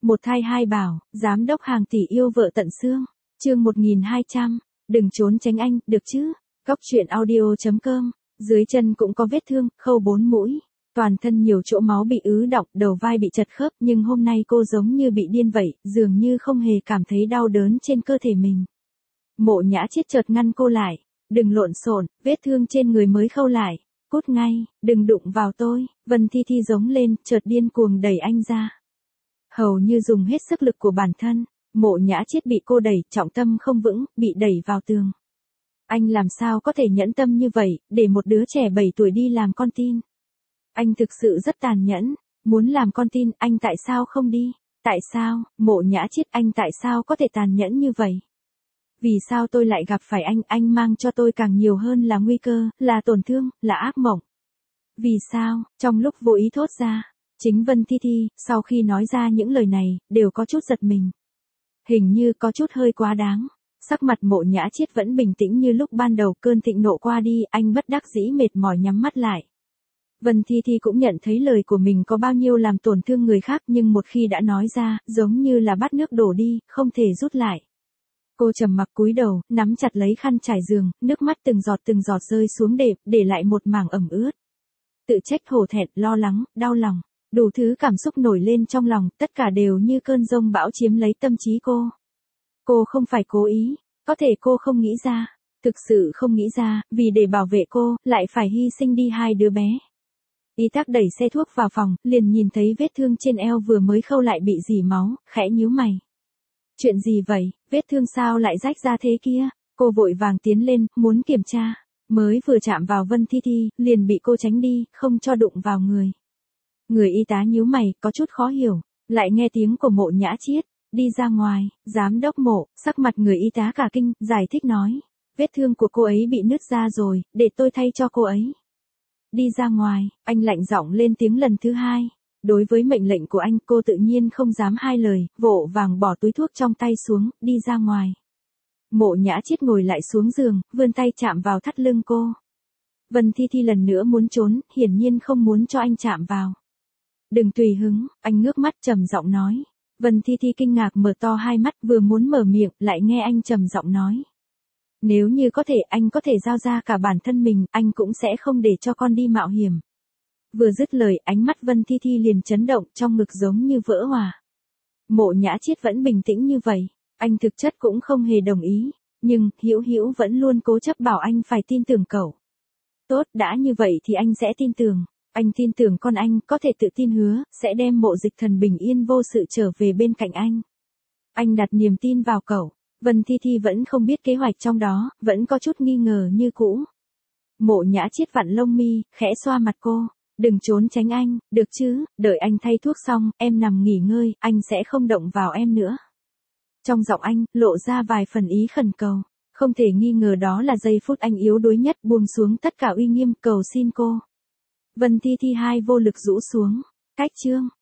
Một thai hai bảo, giám đốc hàng tỷ yêu vợ tận xương. Chương 1200, đừng trốn tránh anh, được chứ? Góc truyện audio.com. Dưới chân cũng có vết thương, khâu 4 mũi. Toàn thân nhiều chỗ máu bị ứ đọng, đầu vai bị chật khớp, nhưng hôm nay cô giống như bị điên vậy, dường như không hề cảm thấy đau đớn trên cơ thể mình. Mộ Nhã Chiết chợt ngăn cô lại. Đừng lộn xộn, vết thương trên người mới khâu lại. Cút ngay, đừng đụng vào tôi. Vân Thi Thi giống lên, chợt điên cuồng đẩy anh ra. Hầu như dùng hết sức lực của bản thân, Mộ Nhã Chiết bị cô đẩy, trọng tâm không vững, bị đẩy vào tường. Anh làm sao có thể nhẫn tâm như vậy, để một đứa trẻ 7 tuổi đi làm con tin. Anh thực sự rất tàn nhẫn, muốn làm con tin, anh tại sao không đi? Tại sao, Mộ Nhã Chiết, anh tại sao có thể tàn nhẫn như vậy? Vì sao tôi lại gặp phải anh mang cho tôi càng nhiều hơn là nguy cơ, là tổn thương, là ác mộng. Vì sao, trong lúc vô ý thốt ra, chính Vân Thi Thi, sau khi nói ra những lời này, đều có chút giật mình. Hình như có chút hơi quá đáng. Sắc mặt Mộ Nhã Chiết vẫn bình tĩnh như lúc ban đầu, cơn thịnh nộ qua đi, anh bất đắc dĩ mệt mỏi nhắm mắt lại. Vân Thi Thi cũng nhận thấy lời của mình có bao nhiêu làm tổn thương người khác, nhưng một khi đã nói ra, giống như là bát nước đổ đi, không thể rút lại. Cô trầm mặc cúi đầu, nắm chặt lấy khăn trải giường, nước mắt từng giọt rơi xuống để lại một mảng ẩm ướt. Tự trách, hổ thẹn, lo lắng, đau lòng, đủ thứ cảm xúc nổi lên trong lòng, tất cả đều như cơn giông bão chiếm lấy tâm trí cô. Cô không phải cố ý, có thể cô không nghĩ ra, thực sự không nghĩ ra, vì để bảo vệ cô, lại phải hy sinh đi 2 đứa bé. Y tá đẩy xe thuốc vào phòng, liền nhìn thấy vết thương trên eo vừa mới khâu lại bị rỉ máu, khẽ nhíu mày. Chuyện gì vậy, vết thương sao lại rách ra thế kia? Cô vội vàng tiến lên, muốn kiểm tra. Mới vừa chạm vào Vân Thi Thi, liền bị cô tránh đi, không cho đụng vào người. Người y tá nhíu mày, có chút khó hiểu, lại nghe tiếng của Mộ Nhã Chiết. Đi ra ngoài, giám đốc Mộ, sắc mặt người y tá cả kinh, giải thích nói. Vết thương của cô ấy bị nứt ra rồi, để tôi thay cho cô ấy. Đi ra ngoài, anh lạnh giọng lên tiếng lần thứ 2. Đối với mệnh lệnh của anh, cô tự nhiên không dám hai lời, vội vàng bỏ túi thuốc trong tay xuống, đi ra ngoài. Mộ Nhã Chiết ngồi lại xuống giường, vươn tay chạm vào thắt lưng cô. Vân Thi Thi lần nữa muốn trốn, hiển nhiên không muốn cho anh chạm vào. Đừng tùy hứng, anh ngước mắt trầm giọng nói. Vân Thi Thi kinh ngạc mở to hai mắt, vừa muốn mở miệng, lại nghe anh trầm giọng nói. Nếu như có thể, anh có thể giao ra cả bản thân mình, anh cũng sẽ không để cho con đi mạo hiểm. Vừa dứt lời, ánh mắt Vân Thi Thi liền chấn động, trong ngực giống như vỡ hòa. Mộ Nhã Chiết vẫn bình tĩnh như vậy, anh thực chất cũng không hề đồng ý, nhưng Hữu vẫn luôn cố chấp bảo anh phải tin tưởng cậu. Tốt, đã như vậy thì anh sẽ tin tưởng. Anh tin tưởng con anh, có thể tự tin hứa, sẽ đem Mộ Dịch Thần bình yên vô sự trở về bên cạnh anh. Anh đặt niềm tin vào cậu. Vân Thi Thi vẫn không biết kế hoạch trong đó, vẫn có chút nghi ngờ như cũ. Mộ Nhã Chiết vặn lông mi, khẽ xoa mặt cô. Đừng trốn tránh anh, được chứ, đợi anh thay thuốc xong, em nằm nghỉ ngơi, anh sẽ không động vào em nữa. Trong giọng anh, lộ ra vài phần ý khẩn cầu. Không thể nghi ngờ đó là giây phút anh yếu đuối nhất, buông xuống tất cả uy nghiêm, cầu xin cô. Vân Thi Thi hai vô lực rũ xuống. Cách chương.